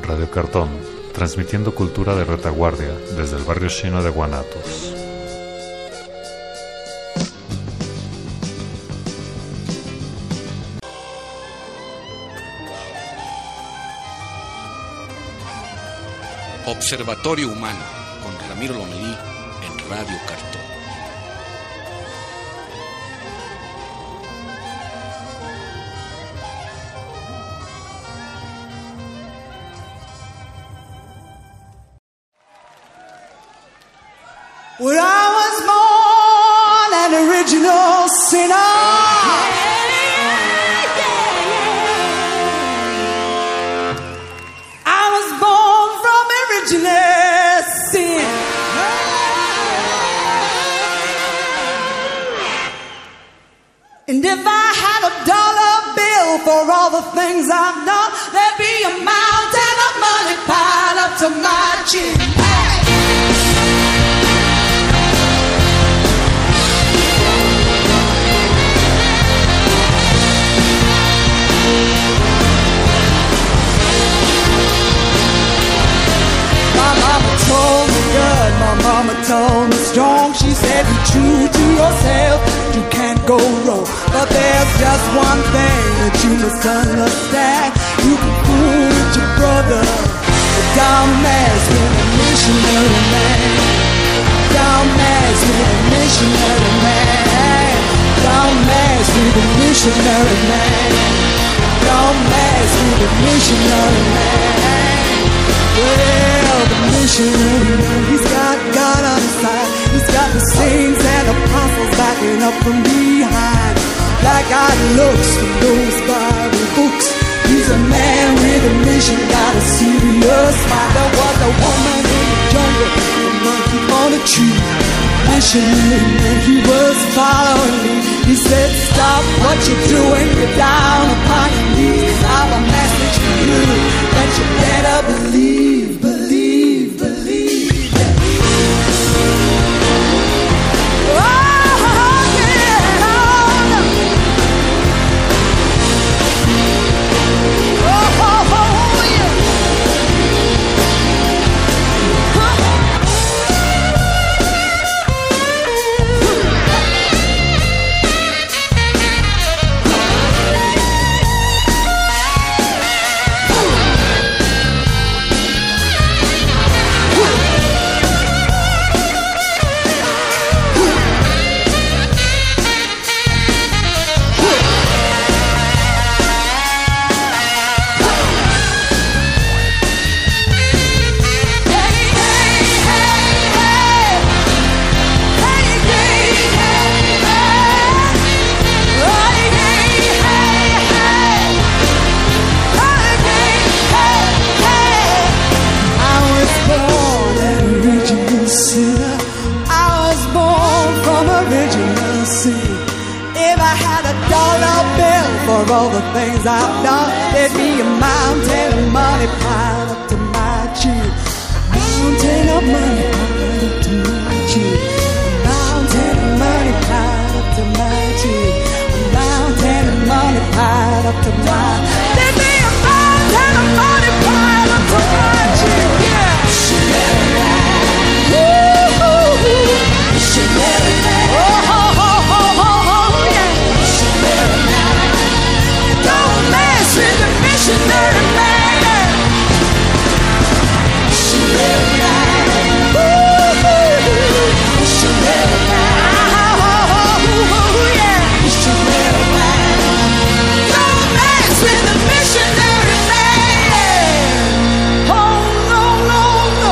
Radio Cartón, transmitiendo cultura de retaguardia desde el barrio chino de Guanatos. Observatorio Humano, con Ramiro Lomelí en Radio Cartón. Well, I was born an original sinner. I was born from original sin. And if I had a dollar bill for all the things I've done, there'd be a mountain of money piled up to my chin. My mama told me strong. She said be true to yourself, you can't go wrong. But there's just one thing that you must understand. You can fool with your brother, but don't mess with a missionary man. Don't mess with a missionary man. Don't mess with a missionary man. Don't mess with a missionary man. Well, the missionary man, he's got God on his side. He's got the saints and apostles backing up from behind. Like God looks from those Bible books. He's a man with a mission, got a serious mind. There was a woman in the jungle, a monkey on a tree. Missionary man, he was following me. He said, stop what you're doing, get down upon your knees. I have a message for you that you better believe. For all the things I've done, there'd be a mountain of money piled up to my chin. A mountain of money piled up to my chin. A mountain of money piled up to my chin. A mountain of money piled up to my chin. There'd be a mountain of money piled up to my chin. Yeah. Missionary man. Woo-hoo-hoo. Missionary man. Oh, ho, ho, ho, ho, ho, yeah. Missionary man. Don't mess with the missionary man. Missionary man. Woo-hoo. Missionary man. Oh, yeah. Missionary man. Don't mess with the missionary man. Oh, no, no, no.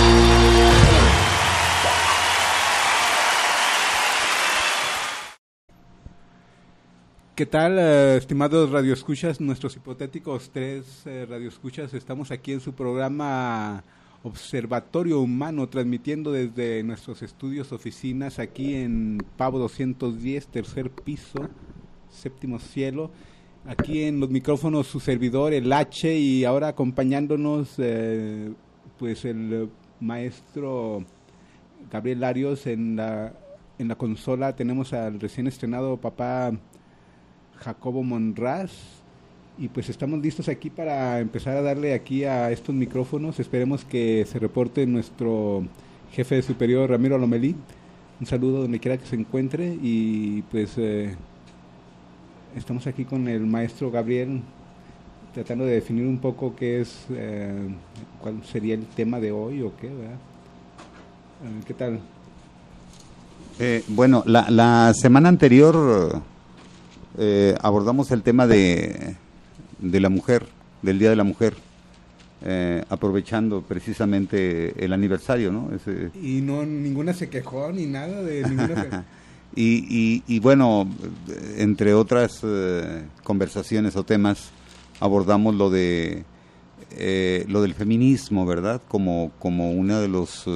¿Qué tal, estimados radioescuchas? Nuestros hipotéticos tres radioescuchas, estamos aquí en su programa Observatorio Humano, transmitiendo desde nuestros estudios, oficinas, aquí en Pavo 210, tercer piso, séptimo cielo. Aquí en los micrófonos su servidor, el H, y ahora acompañándonos, pues el maestro Gabriel Larios en la consola. Tenemos al recién estrenado papá Jacobo Monraz Y pues estamos listos aquí para empezar a darle aquí a estos micrófonos. Esperemos que se reporte nuestro jefe superior, Ramiro Lomelí. Un saludo donde quiera que se encuentre. Y pues estamos aquí con el maestro Gabriel, tratando de definir un poco qué es, cuál sería el tema de hoy o qué, ¿verdad? ¿Qué tal? Bueno, la semana anterior abordamos el tema de la mujer, del Día de la Mujer, aprovechando precisamente el aniversario, ¿no? Y no, ninguna se quejó ni nada de ninguna. y bueno, entre otras conversaciones o temas, abordamos lo del feminismo, ¿verdad? Como uno de los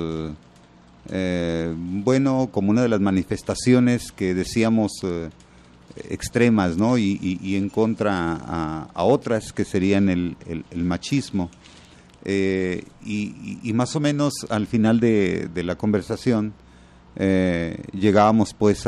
como una de las manifestaciones que decíamos extremas, ¿no? Y en contra a otras que serían el machismo. Y más o menos al final de la conversación llegábamos pues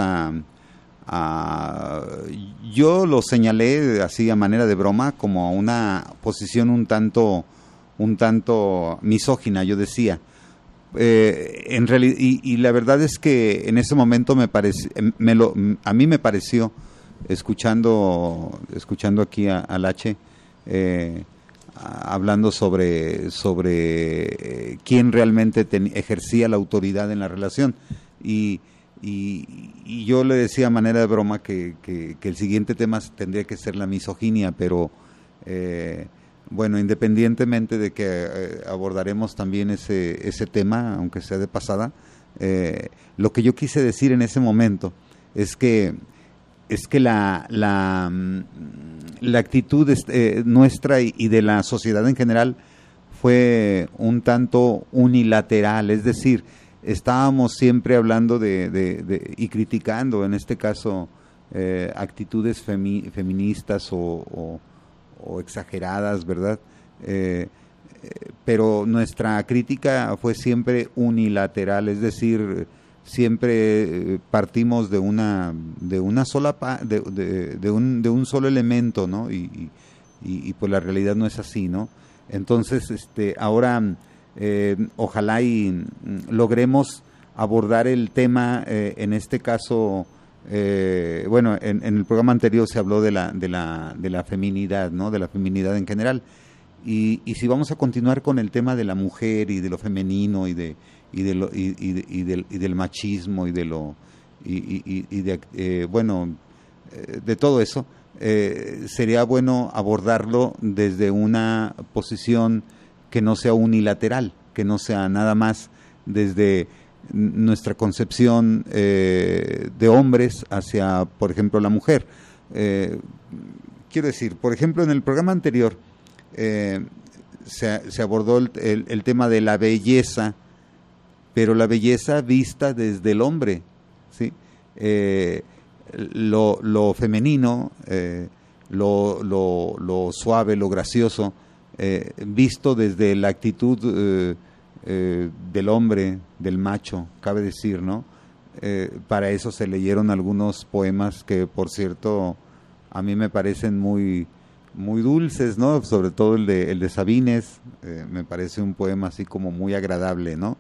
yo lo señalé así a manera de broma como a una posición un tanto misógina. Yo decía, en realidad, y la verdad es que en ese momento a mí me pareció, escuchando aquí al H, hablando sobre quién realmente ejercía la autoridad en la relación, y yo le decía a manera de broma que el siguiente tema tendría que ser la misoginia, pero bueno, independientemente de que abordaremos también ese tema, aunque sea de pasada, lo que yo quise decir en ese momento es que la actitud nuestra y de la sociedad en general fue un tanto unilateral, es decir, estábamos siempre hablando y criticando, en este caso, actitudes feministas o exageradas, ¿verdad? Pero nuestra crítica fue siempre unilateral, es decir, siempre partimos de una sola de un solo elemento, ¿no? Y pues la realidad no es así, ¿no? Entonces, ahora ojalá y logremos abordar el tema, en este caso, bueno, en el programa anterior se habló de la feminidad, ¿no? De la feminidad en general, y si vamos a continuar con el tema de la mujer y de lo femenino y del machismo y de todo eso, sería bueno abordarlo desde una posición que no sea unilateral, que no sea nada más desde nuestra concepción de hombres hacia, por ejemplo, la mujer. Quiero decir, por ejemplo, en el programa anterior se abordó el tema de la belleza, pero la belleza vista desde el hombre, ¿sí? Lo femenino, lo suave, lo gracioso, visto desde la actitud del hombre, del macho, cabe decir, ¿no? Para eso se leyeron algunos poemas que, por cierto, a mí me parecen muy dulces, ¿no? Sobre todo el de Sabines, me parece un poema así como muy agradable, ¿no?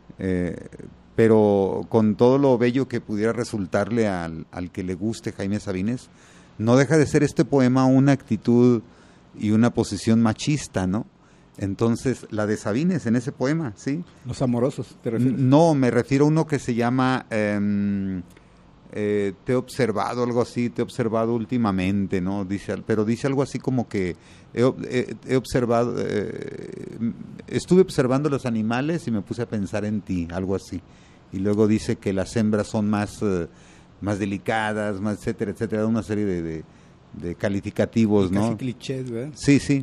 Pero con todo lo bello que pudiera resultarle al que le guste Jaime Sabines, no deja de ser este poema una actitud y una posición machista, ¿no? Entonces, la de Sabines en ese poema, ¿sí? Los amorosos, ¿te refieres? No, me refiero a uno que se llama te he observado, algo así, te he observado últimamente, ¿no? Pero dice algo así como que he observado, estuve observando los animales y me puse a pensar en ti, algo así. Y luego dice que las hembras son más delicadas, más etcétera, etcétera, una serie de calificativos, ¿no? Casi clichés, ¿verdad? Sí, sí.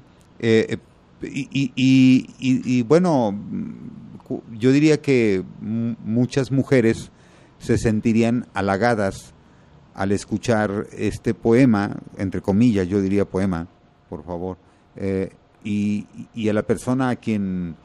Y bueno, yo diría que muchas mujeres se sentirían halagadas al escuchar este poema, entre comillas, yo diría poema, por favor, y a la persona a quien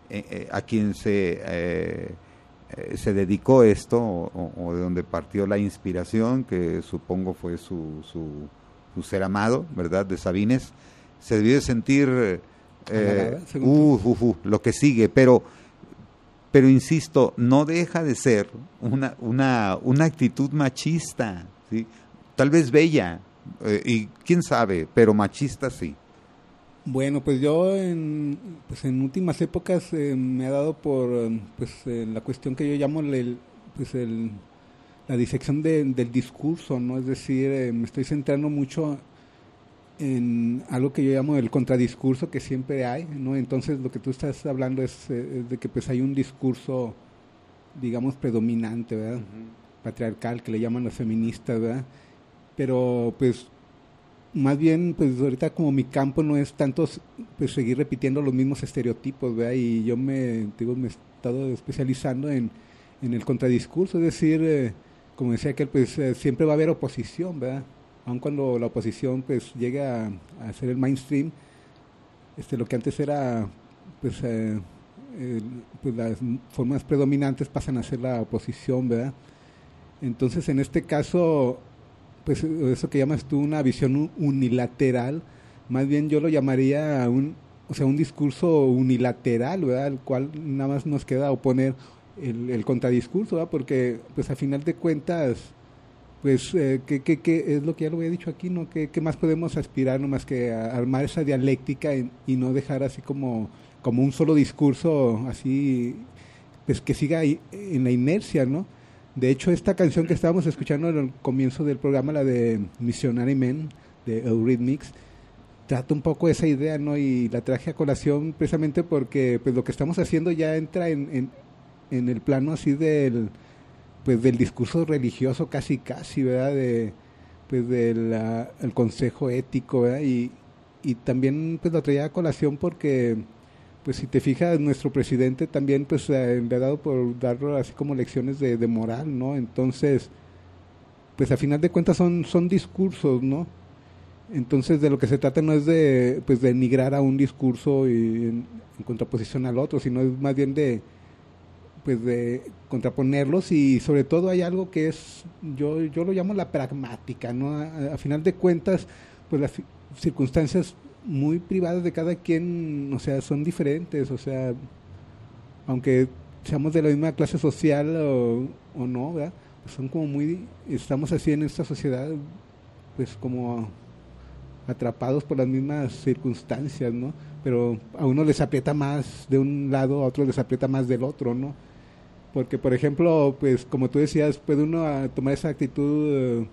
se dedicó esto, o de donde partió la inspiración, que supongo fue su ser amado, ¿verdad?, de Sabines, se debió de sentir Halagada, lo que sigue, pero insisto, no deja de ser una actitud machista, ¿sí? Tal vez bella, y quién sabe, pero machista sí. Bueno, pues yo en últimas épocas me ha dado por la cuestión que yo llamo la disección del discurso, ¿no? Es decir, me estoy centrando mucho en algo que yo llamo el contradiscurso que siempre hay, ¿no? Entonces lo que tú estás hablando es de que pues hay un discurso, digamos, predominante, ¿verdad? Patriarcal, que le llaman los feministas, ¿verdad? Pero pues más bien, pues ahorita como mi campo no es tanto pues seguir repitiendo los mismos estereotipos, ¿verdad? Y yo me he estado especializando en el contradiscurso, es decir, como decía aquel, pues siempre va a haber oposición, ¿verdad? Aun cuando la oposición pues llega a ser el mainstream, lo que antes era pues las formas predominantes pasan a ser la oposición, ¿verdad? Entonces en este caso, pues eso que llamas tú una visión unilateral, más bien yo lo llamaría un discurso unilateral, ¿verdad? Al cual nada más nos queda oponer el contradiscurso, ¿verdad? Porque pues a final de cuentas, pues ¿qué es lo que ya lo había dicho aquí, ¿no? ¿Qué más podemos aspirar nomás que a armar esa dialéctica y no dejar así como un solo discurso así, pues que siga ahí en la inercia, ¿no? De hecho, esta canción que estábamos escuchando al comienzo del programa, la de Missionary Men, de Eurythmics, trata un poco esa idea, ¿no? Y la traje a colación precisamente porque pues lo que estamos haciendo ya entra en el plano así del discurso religioso casi, ¿verdad? El consejo ético, ¿verdad? Y también pues lo traía a colación porque pues si te fijas, nuestro presidente también pues le ha dado por dar así como lecciones de moral, ¿no? Entonces, pues a final de cuentas son discursos, ¿no? Entonces de lo que se trata no es de denigrar a un discurso y en contraposición al otro, sino es más bien de contraponerlos, y sobre todo hay algo que es, yo lo llamo la pragmática, ¿no? A final de cuentas, pues las circunstancias muy privadas de cada quien, o sea, son diferentes, o sea, aunque seamos de la misma clase social o no, ¿verdad? Pues son como estamos así en esta sociedad, pues como atrapados por las mismas circunstancias, ¿no? Pero a uno les aprieta más de un lado, a otro les aprieta más del otro, ¿no? Porque, por ejemplo, pues como tú decías, puede uno tomar esa actitud,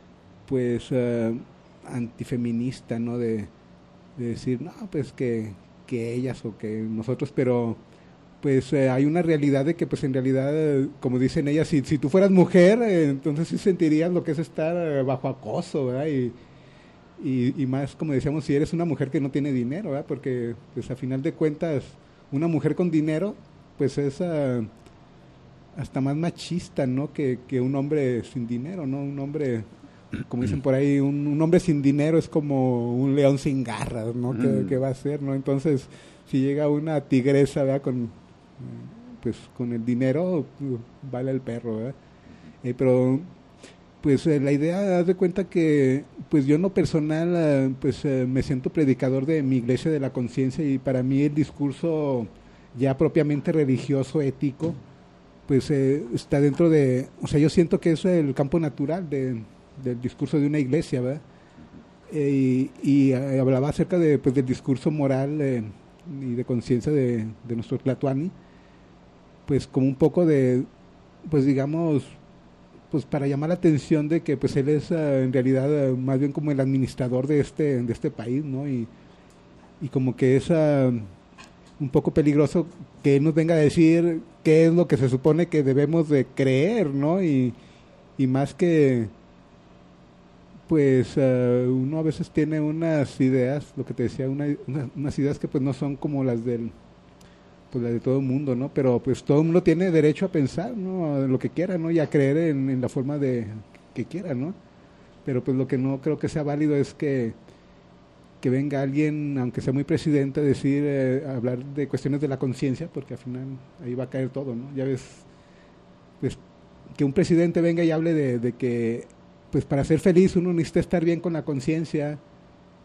antifeminista, ¿no? De decir, no, pues que ellas o que nosotros, pero pues hay una realidad de que pues en realidad, como dicen ellas, si tú fueras mujer, entonces sí sentirías lo que es estar bajo acoso, ¿verdad? Y más, como decíamos, si eres una mujer que no tiene dinero, ¿verdad? Porque pues a final de cuentas, una mujer con dinero, pues es hasta más machista, ¿no? Que un hombre sin dinero, ¿no? Un hombre, como dicen por ahí, un hombre sin dinero es como un león sin garras, ¿no? ¿Qué va a hacer, no? Entonces, si llega una tigresa, ¿verdad? Con el dinero, vale el perro, ¿verdad? Pero pues la idea, haz de cuenta que pues yo en lo personal me siento predicador de mi iglesia de la conciencia, y para mí el discurso ya propiamente religioso, ético, pues está dentro de, o sea, yo siento que es el campo natural del discurso de una iglesia, ¿verdad? Y hablaba acerca del discurso moral y de conciencia de nuestro Tlatoani, pues como un poco de, pues digamos, pues para llamar la atención de que pues él es en realidad más bien como el administrador de este país, ¿no? Y como que es un poco peligroso que él nos venga a decir qué es lo que se supone que debemos de creer, ¿no? Y más que pues uno a veces tiene unas ideas, lo que te decía, unas ideas que pues no son como las las de todo el mundo, ¿no? Pero pues todo el mundo tiene derecho a pensar, ¿no? Lo que quiera, ¿no? Y a creer en la forma de que quiera, ¿no? Pero pues lo que no creo que sea válido es que venga alguien, aunque sea muy presidente, a decir, hablar de cuestiones de la conciencia, porque al final ahí va a caer todo, ¿no? Ya ves, pues que un presidente venga y hable de que pues para ser feliz uno necesita estar bien con la conciencia,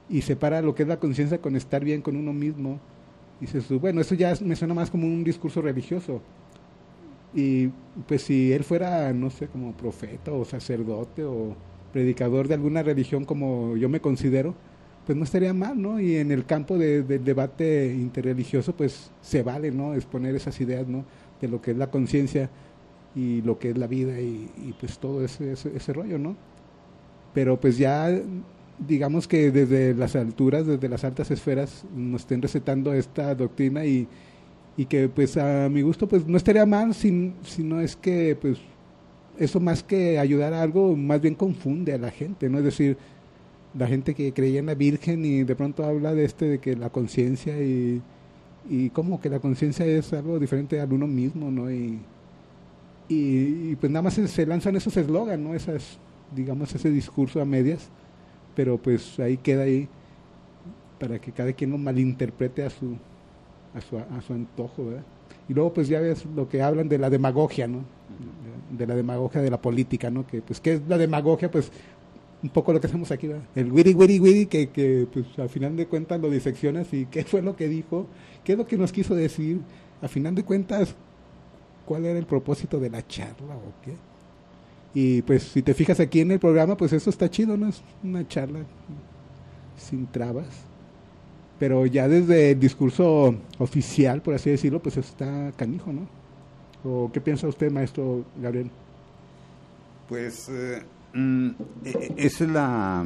y separa lo que es la conciencia con estar bien con uno mismo. Dices tú, bueno, eso ya me suena más como un discurso religioso. Y pues si él fuera, no sé, como profeta o sacerdote o predicador de alguna religión como yo me considero, pues no estaría mal, ¿no? Y en el campo del debate interreligioso, pues se vale, ¿no? Exponer esas ideas, ¿no? De lo que es la conciencia y lo que es la vida y pues todo ese rollo, ¿no? Pero pues ya, digamos que desde las alturas, desde las altas esferas, nos estén recetando esta doctrina y que pues a mi gusto pues no estaría mal si no es que pues eso más que ayudar a algo, más bien confunde a la gente, ¿no? Es decir, la gente que creía en la Virgen y de pronto habla de que la conciencia y como que la conciencia es algo diferente al uno mismo, ¿no? Y pues nada más se lanzan esos eslogan, ¿no? Digamos, ese discurso a medias, pero pues ahí queda ahí para que cada quien lo malinterprete a su antojo, ¿verdad? Y luego pues ya ves lo que hablan de la demagogia, ¿no? De la demagogia de la política, ¿no? Que pues, ¿qué es la demagogia? Pues un poco lo que hacemos aquí, ¿verdad? El wiri, que pues al final de cuentas lo diseccionas y qué fue lo que dijo, qué es lo que nos quiso decir, al final de cuentas, ¿cuál era el propósito de la charla o qué? Y pues si te fijas aquí en el programa, pues eso está chido, ¿no? Es una charla sin trabas. Pero ya desde el discurso oficial, por así decirlo, pues está canijo, ¿no? ¿O qué piensa usted, maestro Gabriel? Pues esa es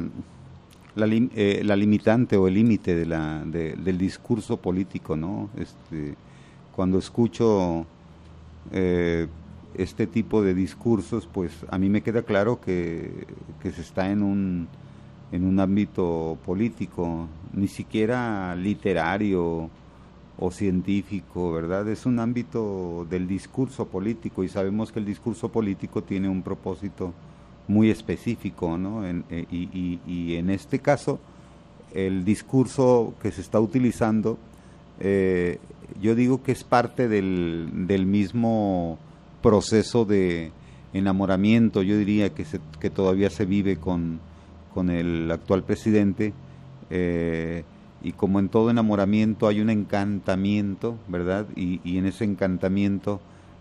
la limitante o el límite del discurso político, ¿no? Cuando escucho este tipo de discursos, pues a mí me queda claro que se está en un ámbito político, ni siquiera literario o científico, ¿verdad? Es un ámbito del discurso político y sabemos que el discurso político tiene un propósito muy específico, ¿no? Y en este caso, el discurso que se está utilizando, yo digo que es parte del mismo proceso de enamoramiento, yo diría que todavía se vive con el actual presidente, y como en todo enamoramiento hay un encantamiento, ¿verdad? Y en ese encantamiento,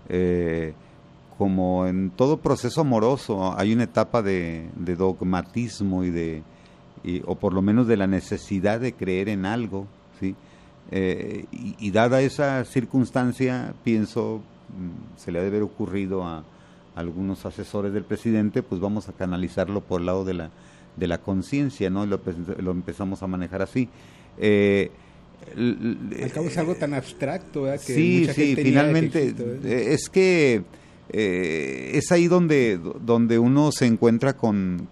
como en todo proceso amoroso, hay una etapa de dogmatismo o por lo menos de la necesidad de creer en algo, ¿sí? Y dada esa circunstancia, pienso, se le ha de haber ocurrido a algunos asesores del presidente, pues vamos a canalizarlo por el lado de la conciencia, ¿no? Lo empezamos a manejar así. Al cabo es algo tan abstracto, ¿verdad? Que sí, mucha gente finalmente existe, es que es ahí donde uno se encuentra con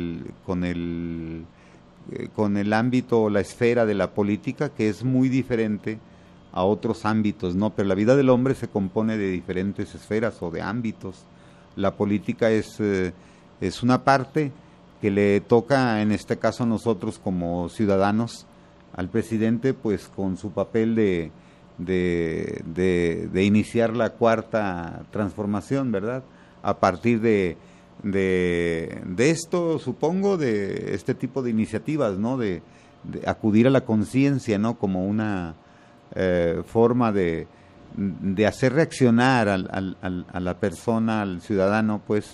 el ámbito o la esfera de la política, que es muy diferente a otros ámbitos, ¿no? Pero la vida del hombre se compone de diferentes esferas o de ámbitos. La política es una parte que le toca, en este caso a nosotros como ciudadanos, al presidente, pues con su papel de iniciar la cuarta transformación, ¿verdad? A partir de esto, supongo, de este tipo de iniciativas, ¿no? De acudir a la conciencia, ¿no? Como una forma de hacer reaccionar a la persona, al ciudadano, pues,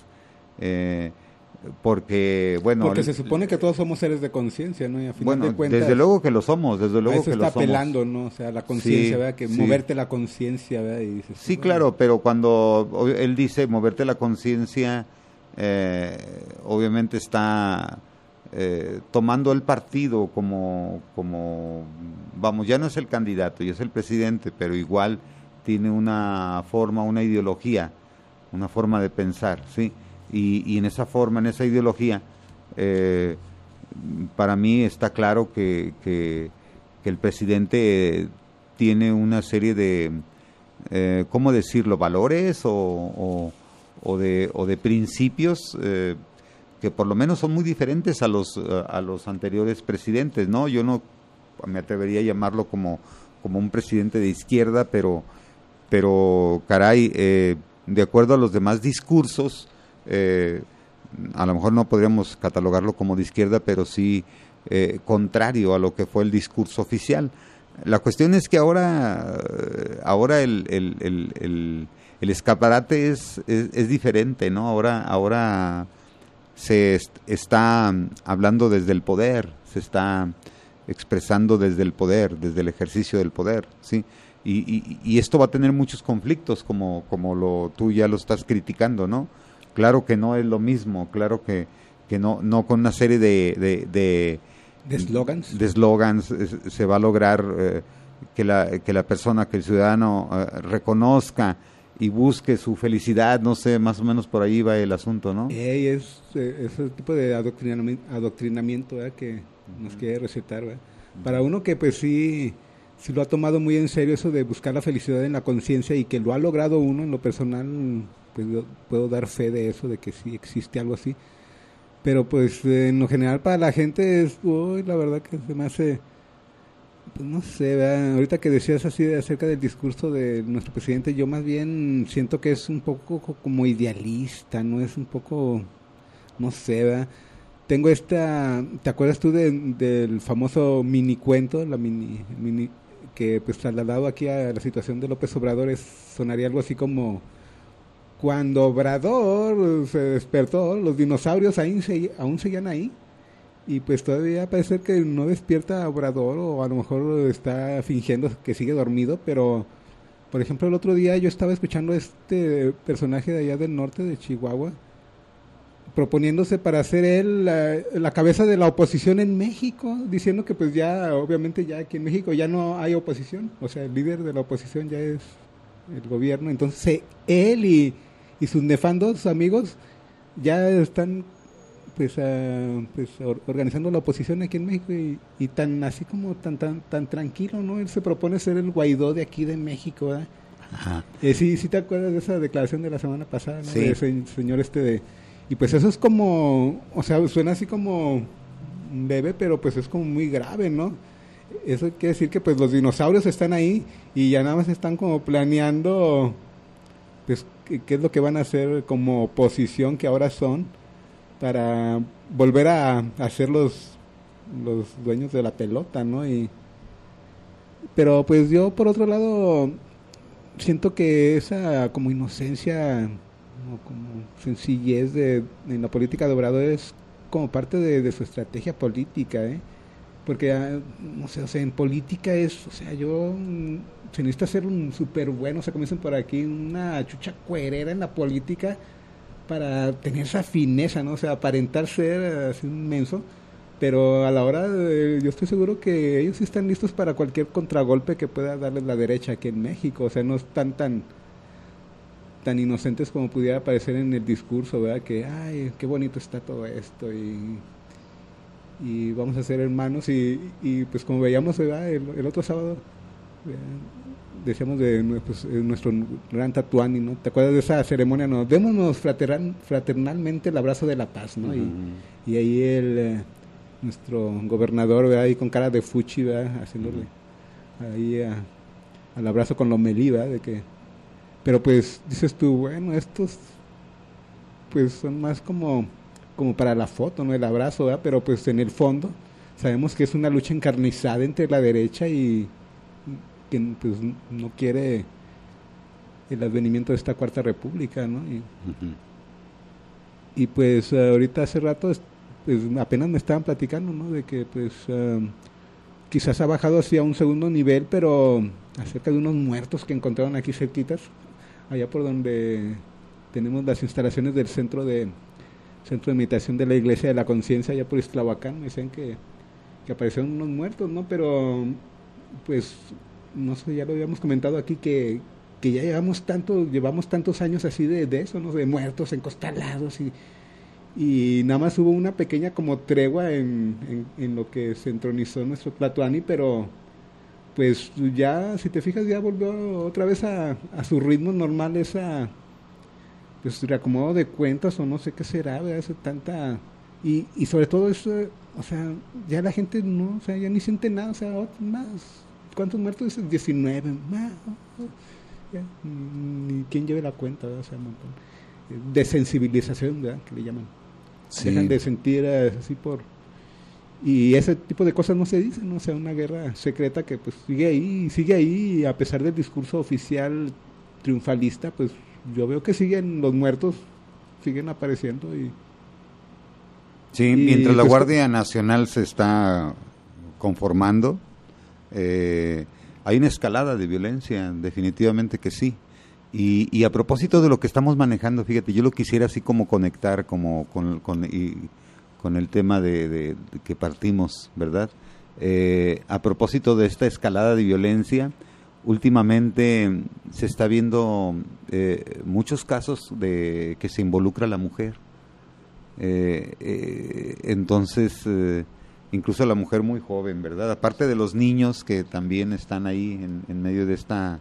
porque se supone que todos somos seres de conciencia, ¿no? Y a final de cuentas, desde luego que lo somos, desde luego eso que lo está somos. apelando, ¿no? O sea, la conciencia, Sí, ¿verdad? Que sí. moverte la conciencia, ¿verdad? Y dices, Sí, bueno, claro, pero cuando él dice moverte la conciencia, obviamente está tomando el partido como vamos, ya no es el candidato, ya es el presidente, pero igual tiene una forma, una ideología, una forma de pensar, ¿sí? Y en esa forma, en esa ideología, para mí está claro que el presidente tiene una serie de, ¿cómo decirlo?, valores o de principios que por lo menos son muy diferentes a los anteriores presidentes, ¿no? Yo no me atrevería a llamarlo como un presidente de izquierda, pero caray, de acuerdo a los demás discursos, a lo mejor no podríamos catalogarlo como de izquierda, pero sí contrario a lo que fue el discurso oficial. La cuestión es que ahora el escaparate es diferente, ¿no? Ahora se está hablando desde el poder, se está expresando desde el poder, desde el ejercicio del poder, ¿sí? Y esto va a tener muchos conflictos, como tú ya lo estás criticando, ¿no? Claro que no es lo mismo, claro que no con una serie de eslogans. De eslogans se va a lograr que la persona, que el ciudadano reconozca y busque su felicidad, no sé, más o menos por ahí va el asunto, ¿no? Es ese tipo de adoctrinamiento, ¿verdad?, que nos quiere recetar, ¿verdad? Para uno que pues sí lo ha tomado muy en serio, eso de buscar la felicidad en la conciencia, y que lo ha logrado uno en lo personal, pues yo puedo dar fe de eso, de que sí existe algo así. Pero pues en lo general para la gente es, la verdad que se me hace, pues no sé, ¿verdad? Ahorita que decías así acerca del discurso de nuestro presidente, yo más bien siento que es un poco como idealista, ¿no? Es un poco, no sé, ¿verdad? Tengo ¿te acuerdas tú del famoso mini cuento, la mini que pues trasladado aquí a la situación de López Obrador sonaría algo así como: cuando Obrador se despertó, los dinosaurios aún seguían ahí, y pues todavía parece que no despierta Obrador, o a lo mejor está fingiendo que sigue dormido. Pero por ejemplo, el otro día yo estaba escuchando a este personaje de allá del norte de Chihuahua proponiéndose para ser él la cabeza de la oposición en México, diciendo que pues ya, obviamente ya aquí en México ya no hay oposición, o sea, el líder de la oposición ya es el gobierno. Entonces él y sus nefandos amigos ya están pues organizando la oposición aquí en México, y tan así como tan tranquilo, ¿no? Él se propone ser el Guaidó de aquí de México, ¿verdad? Ajá. Sí te acuerdas de esa declaración de la semana pasada, ¿no? Sí. De ese señor y pues eso es como, o sea, suena así como un bebé, pero pues es como muy grave, ¿no? Eso quiere decir que pues los dinosaurios están ahí y ya nada más están como planeando pues qué es lo que van a hacer como oposición, que ahora son, para volver a ser los dueños de la pelota, ¿no? Pero pues yo por otro lado siento que esa como inocencia, como sencillez en la política de Obrador es como parte de su estrategia política, porque no sé, o sea, en política es, o sea, se necesita ser un súper bueno, o sea, como dicen por aquí, una chucha cuerera en la política para tener esa fineza, ¿no? O sea, aparentar ser así un menso, pero a la hora yo estoy seguro que ellos sí están listos para cualquier contragolpe que pueda darles la derecha aquí en México. O sea, no están tan inocentes como pudiera parecer en el discurso, ¿verdad? Que, ay, qué bonito está todo esto, y vamos a ser hermanos, y pues como veíamos, ¿verdad? El otro sábado, decíamos de nuestro gran Tatuani, ¿no? ¿Te acuerdas de esa ceremonia? Nos démonos fraternalmente el abrazo de la paz, ¿no? Uh-huh. Y ahí nuestro gobernador, ¿verdad? Ahí con cara de fuchi, ¿verdad? Haciéndole ahí al abrazo con Lomelí, ¿verdad? Pero pues dices tú, bueno, estos pues son más como para la foto, ¿no? El abrazo, ¿verdad? Pero pues en el fondo sabemos que es una lucha encarnizada entre la derecha y que pues no quiere el advenimiento de esta Cuarta República, ¿no? Y pues ahorita hace rato pues apenas me estaban platicando, ¿no? De que pues quizás ha bajado hacia un segundo nivel, pero acerca de unos muertos que encontraron aquí cerquitas, allá por donde tenemos las instalaciones del centro de meditación de la Iglesia de la Conciencia, allá por Iztlahuacán. Me dicen que aparecieron unos muertos, ¿no? Pero pues no sé, ya lo habíamos comentado aquí, que ya llevamos tantos años así de eso, ¿no? De muertos encostalados, y nada más hubo una pequeña como tregua en lo que se entronizó nuestro Tlatoani, pero pues ya, si te fijas, ya volvió otra vez a su ritmo normal, esa pues reacomodo de cuentas, o no sé qué será, ¿verdad? Eso tanta, y sobre todo eso, o sea, ya la gente no, o sea, ya ni siente nada, o sea, más, ¿cuántos muertos dicen? 19, más, ya, ni quién lleve la cuenta, ¿verdad? O sea, un montón de sensibilización, ¿verdad? Que le llaman. Sí. Dejan de sentir así Y ese tipo de cosas no se dicen, ¿no? O sea, una guerra secreta que pues sigue ahí, y a pesar del discurso oficial triunfalista, pues yo veo que siguen los muertos, siguen apareciendo y... Sí, mientras la Guardia Nacional se está conformando, hay una escalada de violencia, definitivamente que sí. Y a propósito de lo que estamos manejando, fíjate, yo lo quisiera así como conectar como con el tema de que partimos, ¿verdad? A propósito de esta escalada de violencia, últimamente se está viendo muchos casos de que se involucra a la mujer. Entonces, incluso la mujer muy joven, ¿verdad? Aparte de los niños que también están ahí en medio de esta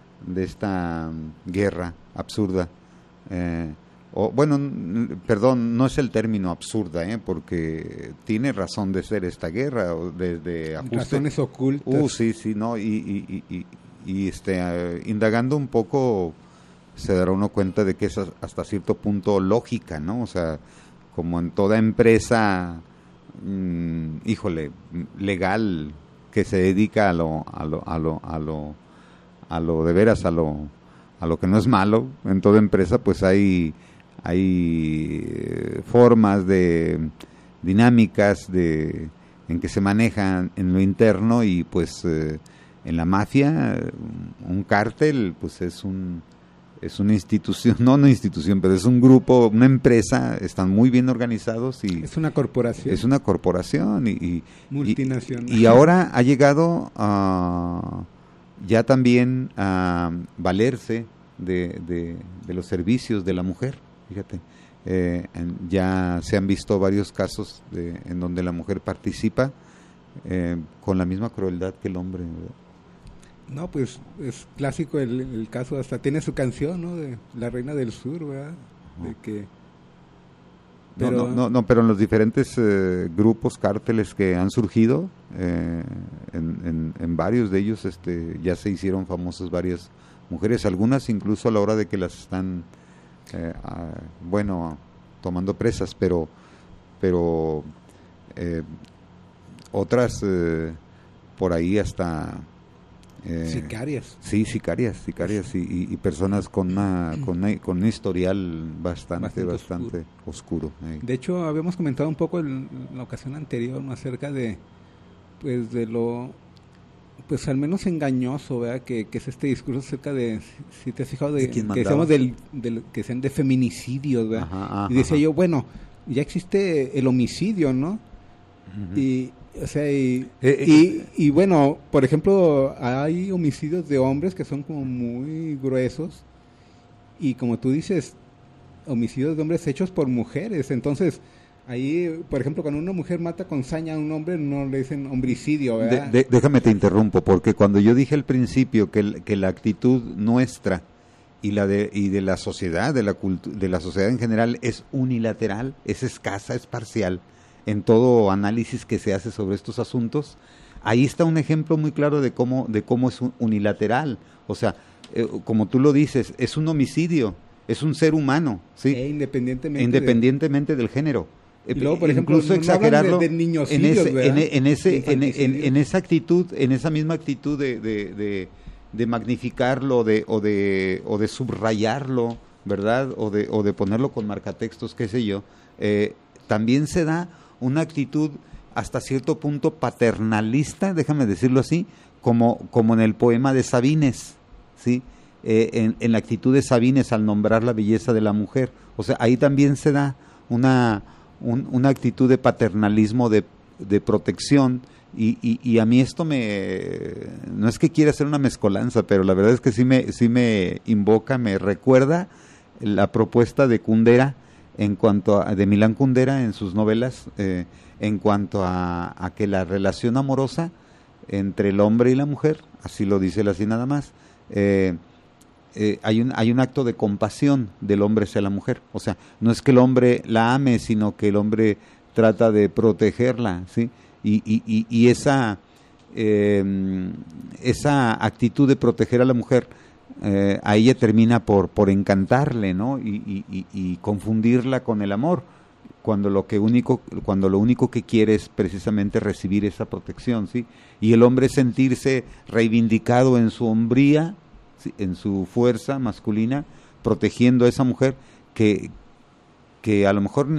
guerra absurda. Perdón, no es el término absurda, porque tiene razón de ser esta guerra, de ajuste. Razones ocultas. Sí, no, indagando un poco se dará uno cuenta de que es hasta cierto punto lógica, ¿no? O sea, como en toda empresa, legal, que se dedica a lo de veras, a lo que no es malo, en toda empresa pues hay formas de dinámicas en que se manejan en lo interno, y pues en la mafia un cártel pues es una institución, no una institución, pero es un grupo, una empresa, están muy bien organizados y es una corporación. Es una corporación y multinacional. Y ahora ha llegado ya también a valerse de los servicios de la mujer. Fíjate, ya se han visto varios casos en donde la mujer participa con la misma crueldad que el hombre, ¿verdad? No, pues es clásico el caso, hasta tiene su canción, ¿no? De La Reina del Sur, ¿verdad? De que... Pero en los diferentes grupos, cárteles que han surgido, en varios de ellos ya se hicieron famosas varias mujeres, algunas incluso a la hora de que las están, tomando presas, pero otras por ahí hasta... sicarias. Sí, sicarias y personas con un historial bastante oscuro. De hecho, habíamos comentado un poco en la ocasión anterior, ¿no? Acerca de lo, pues al menos engañoso, ¿verdad? Que es este discurso acerca de, si te has fijado, que decíamos que sean de feminicidios, ¿verdad? Ajá, y decía yo, bueno, ya existe el homicidio, ¿no? Uh-huh. Y bueno, por ejemplo, hay homicidios de hombres que son como muy gruesos, y como tú dices, homicidios de hombres hechos por mujeres. Entonces, ahí, por ejemplo, cuando una mujer mata con saña a un hombre, no le dicen homicidio, ¿verdad? Déjame te interrumpo, porque cuando yo dije al principio que la actitud nuestra y de la sociedad, de la sociedad en general es unilateral, es escasa, es parcial, en todo análisis que se hace sobre estos asuntos, ahí está un ejemplo muy claro de cómo es unilateral. O sea, como tú lo dices, es un homicidio, es un ser humano, ¿sí? Independientemente del género. Y luego, por ejemplo, incluso exagerarlo de niñocidios, en esa actitud, en esa misma actitud de magnificarlo o de subrayarlo, ¿verdad? O de ponerlo con marcatextos, qué sé yo. También se da una actitud hasta cierto punto paternalista, déjame decirlo así, como en el poema de Sabines, ¿sí? En la actitud de Sabines al nombrar la belleza de la mujer. O sea, ahí también se da una actitud de paternalismo, de protección, y a mí esto no es que quiera hacer una mezcolanza, pero la verdad es que sí me invoca, me recuerda la propuesta de Kundera, de Milán Kundera en sus novelas, en cuanto a que la relación amorosa entre el hombre y la mujer, así lo dice él así nada más, hay un acto de compasión del hombre hacia la mujer. O sea, no es que el hombre la ame, sino que el hombre trata de protegerla, ¿sí? Y esa actitud de proteger a la mujer, a ella termina por encantarle, ¿no? Y confundirla con el amor. cuando lo único que quiere es precisamente recibir esa protección, ¿sí? Y el hombre sentirse reivindicado en su hombría, ¿sí? En su fuerza masculina, protegiendo a esa mujer que a lo mejor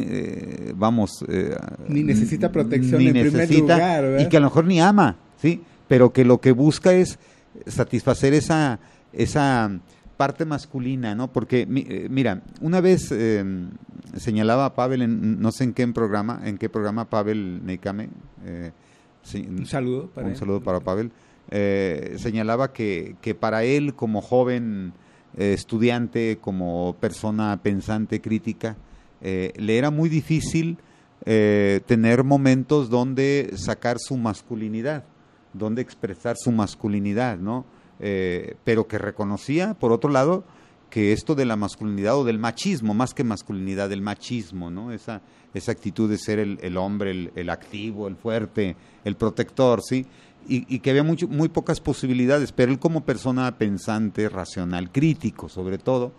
ni necesita protección en primer lugar, ¿verdad? Y que a lo mejor ni ama, ¿sí? Pero que lo que busca es satisfacer esa parte masculina, ¿no? Porque mira, una vez señalaba a Pavel no sé en qué programa Pavel Neikame, un saludo para Pavel, señalaba que para él como joven estudiante, como persona pensante, crítica, le era muy difícil tener momentos donde sacar su masculinidad, donde expresar su masculinidad, ¿no? Pero que reconocía, por otro lado, que esto de la masculinidad o del machismo, más que masculinidad, del machismo, ¿no? Esa actitud de ser el hombre, el activo, el fuerte, el protector, ¿sí? Y que había muy pocas posibilidades, pero él como persona pensante, racional, crítico sobre todo,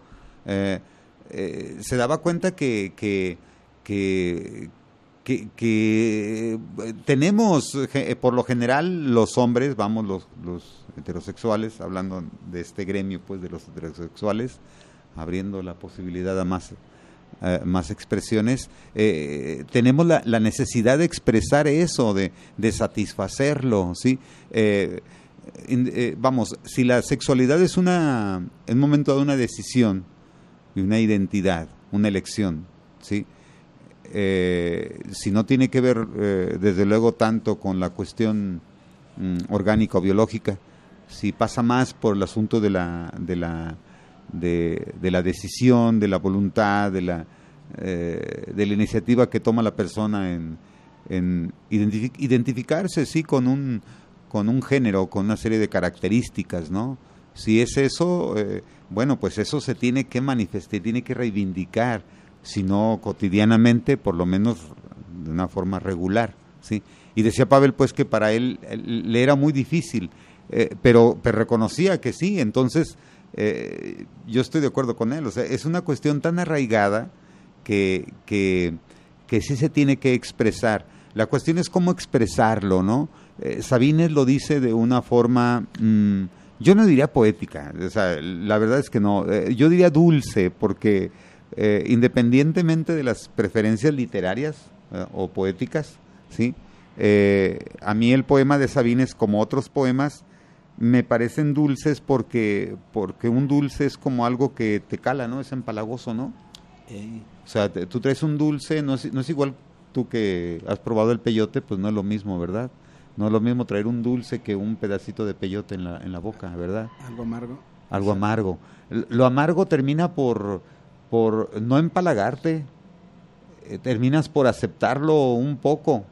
se daba cuenta que tenemos, por lo general, los hombres, los heterosexuales, hablando de este gremio, pues, de los heterosexuales, abriendo la posibilidad a más expresiones, tenemos la necesidad de expresar eso, de satisfacerlo, ¿sí? Si la sexualidad es en un momento de una decisión y una identidad, una elección, ¿sí? Si no tiene que ver desde luego tanto con la cuestión orgánica o biológica, si pasa más por el asunto de la decisión, de la voluntad, de la iniciativa que toma la persona en identificarse, sí, con un género, con una serie de características, ¿no? Si es eso, bueno, pues eso se tiene que manifestar, tiene que reivindicar, si no cotidianamente, por lo menos de una forma regular, ¿sí? Y decía Pavel, pues, que para él le era muy difícil, pero reconocía que sí. Entonces yo estoy de acuerdo con él, o sea, es una cuestión tan arraigada que sí se tiene que expresar. La cuestión es cómo expresarlo, ¿no? Sabines lo dice de una forma, yo no diría poética, o sea, la verdad es que no, yo diría dulce, porque independientemente de las preferencias literarias o poéticas, ¿sí? A mí el poema de Sabines, como otros poemas, me parecen dulces porque un dulce es como algo que te cala, ¿no? Es empalagoso, ¿no? O sea, tú traes un dulce, no es igual, tú que has probado el peyote, pues no es lo mismo, ¿verdad? No es lo mismo traer un dulce que un pedacito de peyote en la boca, ¿verdad? Algo amargo. Algo amargo. Lo amargo termina por no empalagarte, terminas por aceptarlo un poco.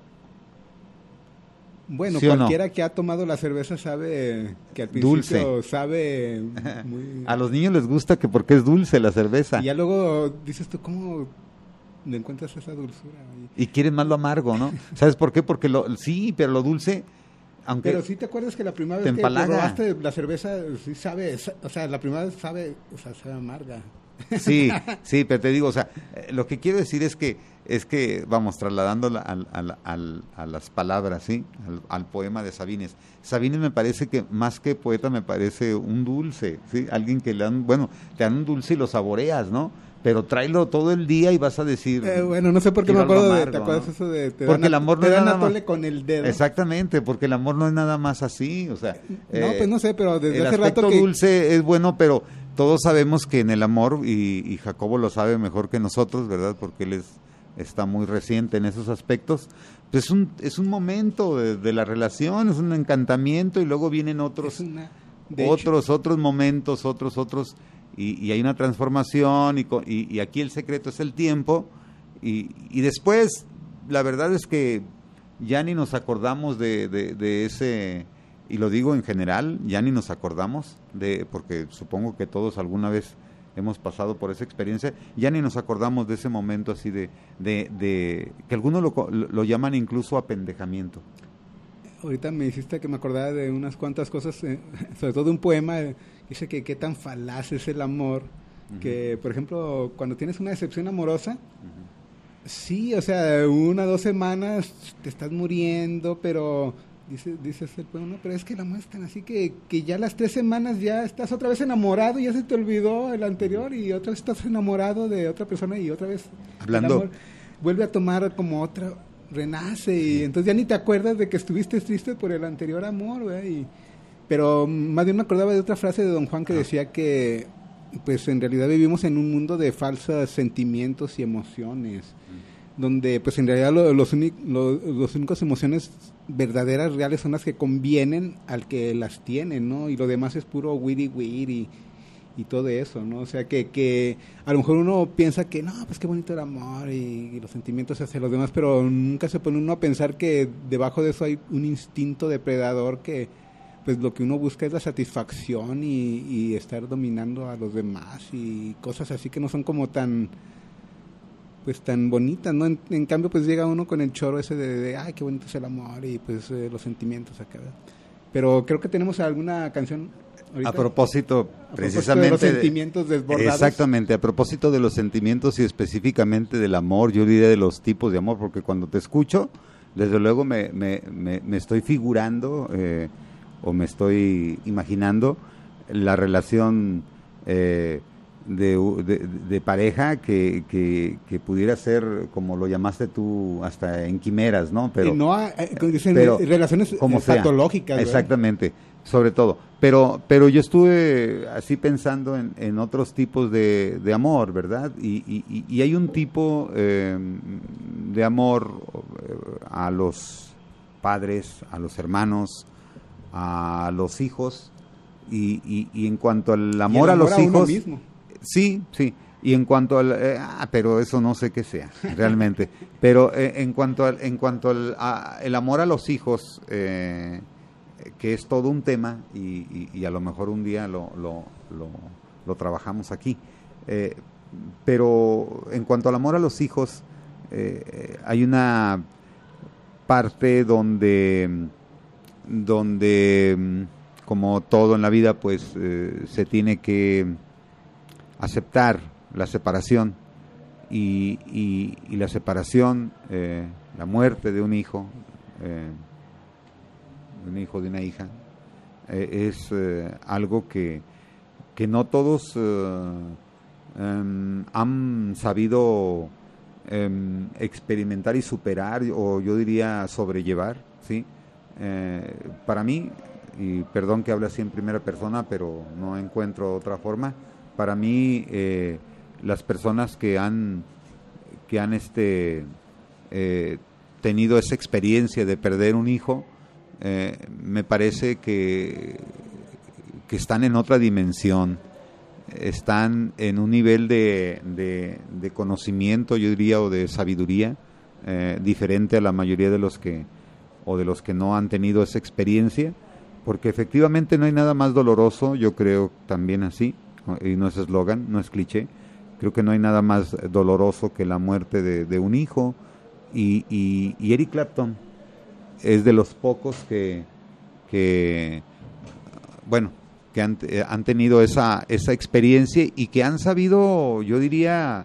Bueno, ¿sí cualquiera que ha tomado la cerveza sabe que al principio dulce. Sabe muy... A los niños les gusta que porque es dulce la cerveza. Y ya luego dices tú, ¿cómo le encuentras esa dulzura? Y quieren más lo amargo, ¿no? ¿Sabes por qué? Porque sí, pero lo dulce, aunque... Pero sí te acuerdas que la primera vez que probaste la cerveza, sí sabe, o sea, la primera vez sabe amarga. Sí, pero te digo, o sea, lo que quiero decir es que vamos, trasladándola a las palabras, ¿sí? Al poema de Sabines. Sabines me parece que, más que poeta, me parece un dulce, ¿sí? Alguien que te dan un dulce y lo saboreas, ¿no? Pero tráelo todo el día y vas a decir... bueno, no sé por qué me acuerdo amargo, ¿te acuerdas, ¿no? Eso de... Porque el amor no es nada más... con el dedo. Exactamente, porque el amor no es nada más así, o sea... No, pues no sé, pero desde hace rato el aspecto dulce es bueno, pero todos sabemos que en el amor, y Jacobo lo sabe mejor que nosotros, ¿verdad? Porque él está muy reciente en esos aspectos, pues es un momento de la relación, es un encantamiento, y luego vienen otros momentos, otros... Y hay una transformación, y aquí el secreto es el tiempo, y después la verdad es que ya ni nos acordamos de ese, y lo digo en general, ya ni nos acordamos porque supongo que todos alguna vez hemos pasado por esa experiencia, ya ni nos acordamos de ese momento así de que algunos lo llaman incluso apendejamiento. Ahorita me hiciste que me acordara de unas cuantas cosas, sobre todo de un poema, dice que qué tan falaz es el amor, que por ejemplo, cuando tienes una decepción amorosa, Sí, o sea, 1 o 2 semanas te estás muriendo, pero dices el poema, no, pero es que la muestran así que ya las 3 semanas ya estás otra vez enamorado y ya se te olvidó el anterior y otra vez estás enamorado de otra persona y otra vez Hablando. el amor vuelve a tomar como otra, renace y entonces ya ni te acuerdas de que estuviste triste por el anterior amor, güey. Pero más bien me acordaba de otra frase de Don Juan que decía que pues en realidad vivimos en un mundo de falsos sentimientos y emociones, donde pues en realidad los únicos emociones verdaderas, reales, son las que convienen al que las tiene, ¿no? Y lo demás es puro wiri y todo eso, ¿no? O sea que a lo mejor uno piensa que no, pues qué bonito el amor y los sentimientos hacia los demás, pero nunca se pone uno a pensar que debajo de eso hay un instinto depredador que pues lo que uno busca es la satisfacción y estar dominando a los demás y cosas así que no son como tan pues tan bonitas, ¿no? En cambio pues llega uno con el choro ese de ay, qué bonito es el amor y pues los sentimientos acá, ¿verdad? Pero creo que tenemos alguna canción ahorita, A propósito, precisamente de los sentimientos desbordados. Exactamente, a propósito de los sentimientos y específicamente del amor, yo diría de los tipos de amor, porque cuando te escucho, desde luego me estoy figurando o me estoy imaginando la relación de pareja que pudiera ser, como lo llamaste tú, hasta en quimeras, ¿no? Pero, pero relaciones como patológicas. Sea, exactamente, sobre todo. Pero yo estuve así pensando en otros tipos de amor, ¿verdad? Y hay un tipo de amor a los padres, a los hermanos, a los hijos, y en cuanto al amor a los hijos, mismo. Sí, y en cuanto al pero eso no sé qué sea realmente, pero en cuanto al el amor a los hijos, que es todo un tema y a lo mejor un día lo trabajamos aquí, pero en cuanto al amor a los hijos, hay una parte donde como todo en la vida, pues se tiene que aceptar la separación y la separación, la muerte de un hijo, de una hija, es algo que no todos han sabido experimentar y superar, o yo diría sobrellevar, ¿sí? Para mí, y perdón que hable así en primera persona, pero no encuentro otra forma, para mí las personas que han tenido esa experiencia de perder un hijo, me parece que están en otra dimensión, están en un nivel de conocimiento, yo diría, o de sabiduría diferente a la mayoría de los que no han tenido esa experiencia, porque efectivamente no hay nada más doloroso, yo creo también así, y no es eslogan, no es cliché, creo que no hay nada más doloroso que la muerte de un hijo, y Eric Clapton es de los pocos que han tenido esa experiencia y que han sabido, yo diría,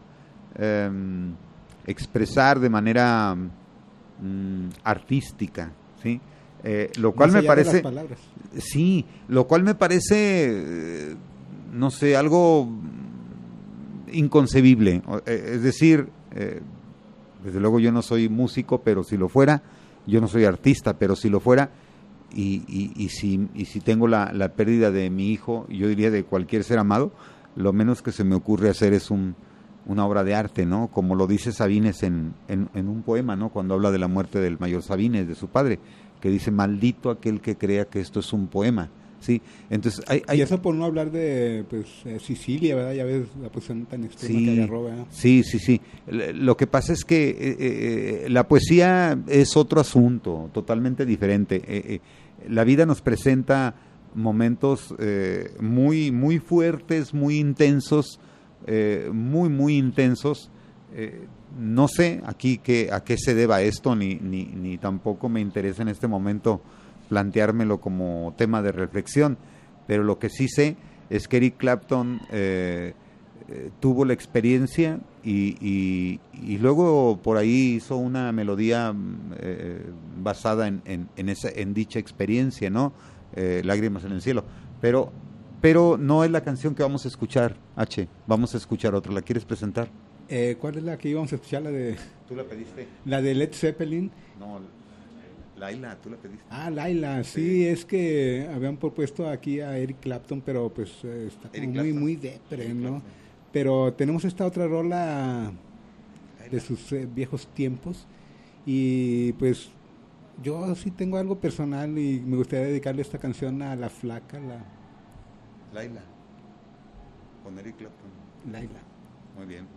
expresar de manera artística, ¿sí? Lo cual me parece, sí, lo cual me parece, no sé, algo inconcebible. Es decir, desde luego yo no soy músico, pero si lo fuera, yo no soy artista, pero si lo fuera, y si tengo la pérdida de mi hijo, yo diría de cualquier ser amado, lo menos que se me ocurre hacer es una obra de arte, ¿no? Como lo dice Sabines en un poema, ¿no? Cuando habla de la muerte del mayor Sabines, de su padre, que dice: maldito aquel que crea que esto es un poema, ¿sí? Entonces hay y eso por no hablar de Sicilia, ¿verdad? Ya ves la posición tan extrema que agarró, ¿verdad? Sí. Lo que pasa es que la poesía es otro asunto, totalmente diferente. La vida nos presenta momentos muy, muy fuertes, muy intensos, muy intensos. No sé aquí a qué se deba esto, ni tampoco me interesa en este momento planteármelo como tema de reflexión, pero lo que sí sé es que Eric Clapton tuvo la experiencia y luego por ahí hizo una melodía basada en dicha experiencia, ¿no? Lágrimas en el cielo, pero no es la canción que vamos a escuchar, H. Vamos a escuchar otra. ¿La quieres presentar? ¿Cuál es la que íbamos a escuchar? La de... ¿Tú la pediste? La de Led Zeppelin. No, Laila, tú la pediste. Ah, Laila, sí, es que habían propuesto aquí a Eric Clapton, pero pues está como muy depre, ¿no? Pero tenemos esta otra rola de sus viejos tiempos y pues yo sí tengo algo personal y me gustaría dedicarle esta canción a la flaca, Laila, con Eric Clapton. Laila. Muy bien.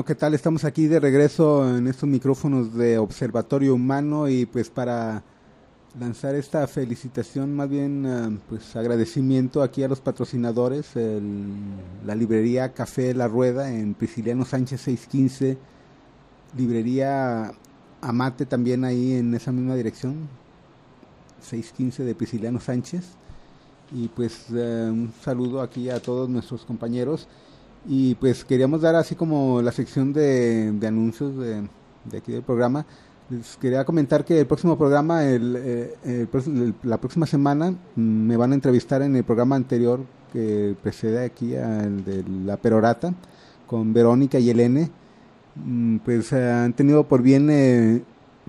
¿qué tal? Estamos aquí de regreso en estos micrófonos de Observatorio Humano y pues para lanzar esta felicitación, más bien pues agradecimiento aquí a los patrocinadores, la librería Café La Rueda en Prisciliano Sánchez 615, librería Amate también ahí en esa misma dirección, 615 de Prisciliano Sánchez, y pues un saludo aquí a todos nuestros compañeros. Y pues queríamos dar así como la sección de anuncios de aquí del programa. Les quería comentar que el próximo programa, la próxima semana, me van a entrevistar en el programa anterior que precede aquí al de La Perorata, con Verónica y Elene. Pues han tenido por bien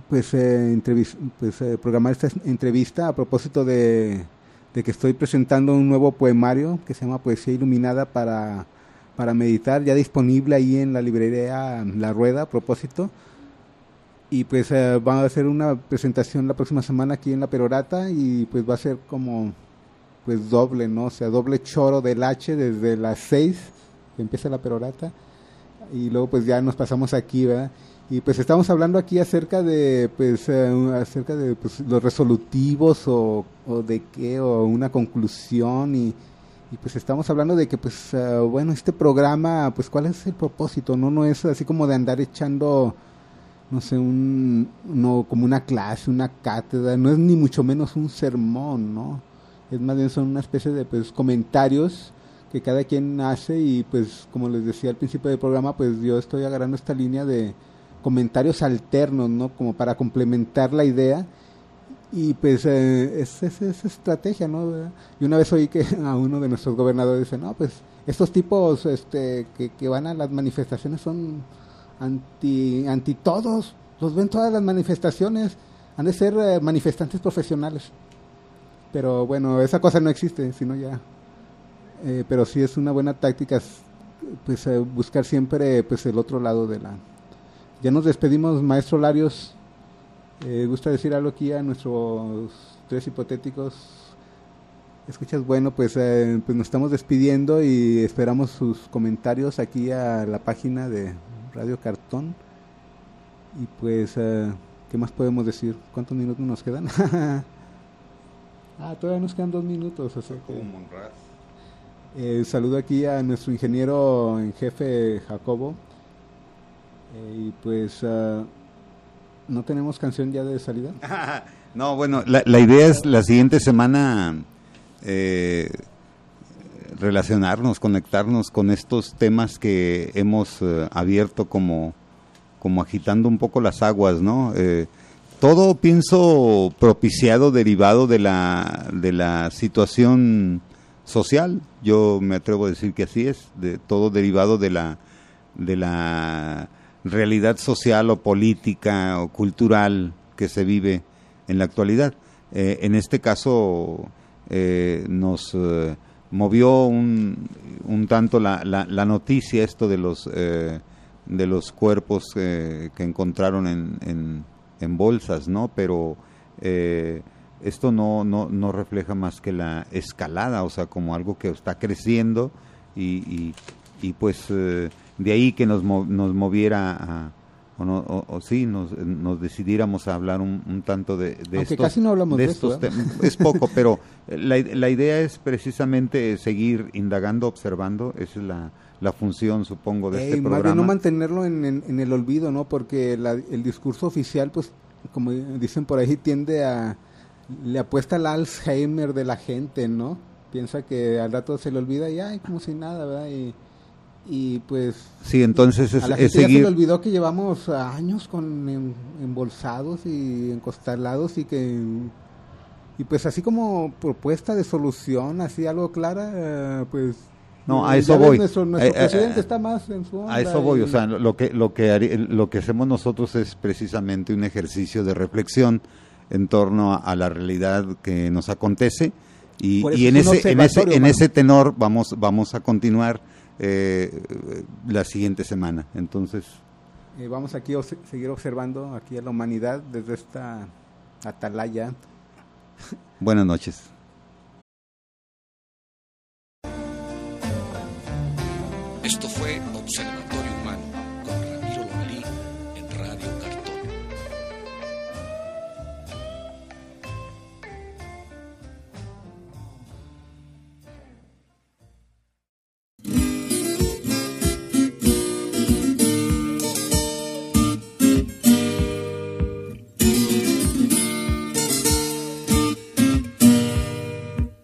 programar esta entrevista a propósito de que estoy presentando un nuevo poemario que se llama Poesía Iluminada para meditar, ya disponible ahí en la librería La Rueda, a propósito. Y pues va a hacer una presentación la próxima semana aquí en La Perorata y pues va a ser como pues doble, ¿no? O sea, doble choro del H desde las 6 que empieza La Perorata y luego pues ya nos pasamos aquí, ¿verdad? Y pues estamos hablando aquí acerca de los resolutivos o de qué, o una conclusión y pues estamos hablando de que pues bueno, este programa, pues cuál es el propósito, no es así como de andar echando, no sé, como una clase, una cátedra, no es ni mucho menos un sermón, ¿no? Es más bien son una especie de pues comentarios que cada quien hace y pues como les decía al principio del programa, pues yo estoy agarrando esta línea de comentarios alternos, ¿no? Como para complementar la idea. Y pues es estrategia, ¿no? Y una vez oí que a uno de nuestros gobernadores dice, no, pues estos tipos que van a las manifestaciones son anti todos, los ven todas las manifestaciones, han de ser manifestantes profesionales. Pero bueno, esa cosa no existe, sino ya. Pero sí es una buena táctica, pues buscar siempre pues el otro lado de la... Ya nos despedimos, maestro Larios. ¿Gusta decir algo aquí a nuestros tres hipotéticos? Escuchas, bueno, pues nos estamos despidiendo y esperamos sus comentarios aquí a la página de Radio Cartón. Y pues, ¿qué más podemos decir? ¿Cuántos minutos nos quedan? Todavía nos quedan 2 minutos. O sea, saludo aquí a nuestro ingeniero en jefe, Jacobo. Y pues... ¿no tenemos canción ya de salida? No, bueno, la idea es la siguiente semana relacionarnos, conectarnos con estos temas que hemos abierto como agitando un poco las aguas, ¿no? Todo, pienso, propiciado, derivado de la situación social. Yo me atrevo a decir que así es, todo derivado de la realidad social o política o cultural que se vive en la actualidad. En este caso nos movió un tanto la noticia esto de los cuerpos que encontraron en bolsas, ¿no? Pero esto no refleja más que la escalada, o sea, como algo que está creciendo y pues de ahí que nos moviera nos decidiéramos a hablar un tanto de aunque estos, casi no hablamos de estos esto, es poco, pero la idea es precisamente seguir indagando, observando. Esa es la función, supongo, de este programa. Más bien no mantenerlo en el olvido, ¿no? Porque el discurso oficial, pues, como dicen por ahí, le apuesta al Alzheimer de la gente, ¿no? Piensa que al rato se le olvida y ay, como si nada, ¿verdad? Y pues sí, entonces a la gente seguir... ya se le olvidó que llevamos años con embolsados y encostalados y pues así como propuesta de solución, así algo clara, pues no, a eso voy. Nuestro presidente está más en su onda. A eso voy, o sea, lo que hacemos nosotros es precisamente un ejercicio de reflexión en torno a la realidad que nos acontece y en ese tenor vamos a continuar la siguiente semana. Entonces vamos aquí a seguir observando aquí a la humanidad desde esta atalaya. Buenas noches. Esto fue Observatorio Humano con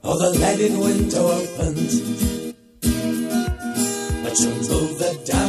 Oh, the leaden window opened, but you'll know the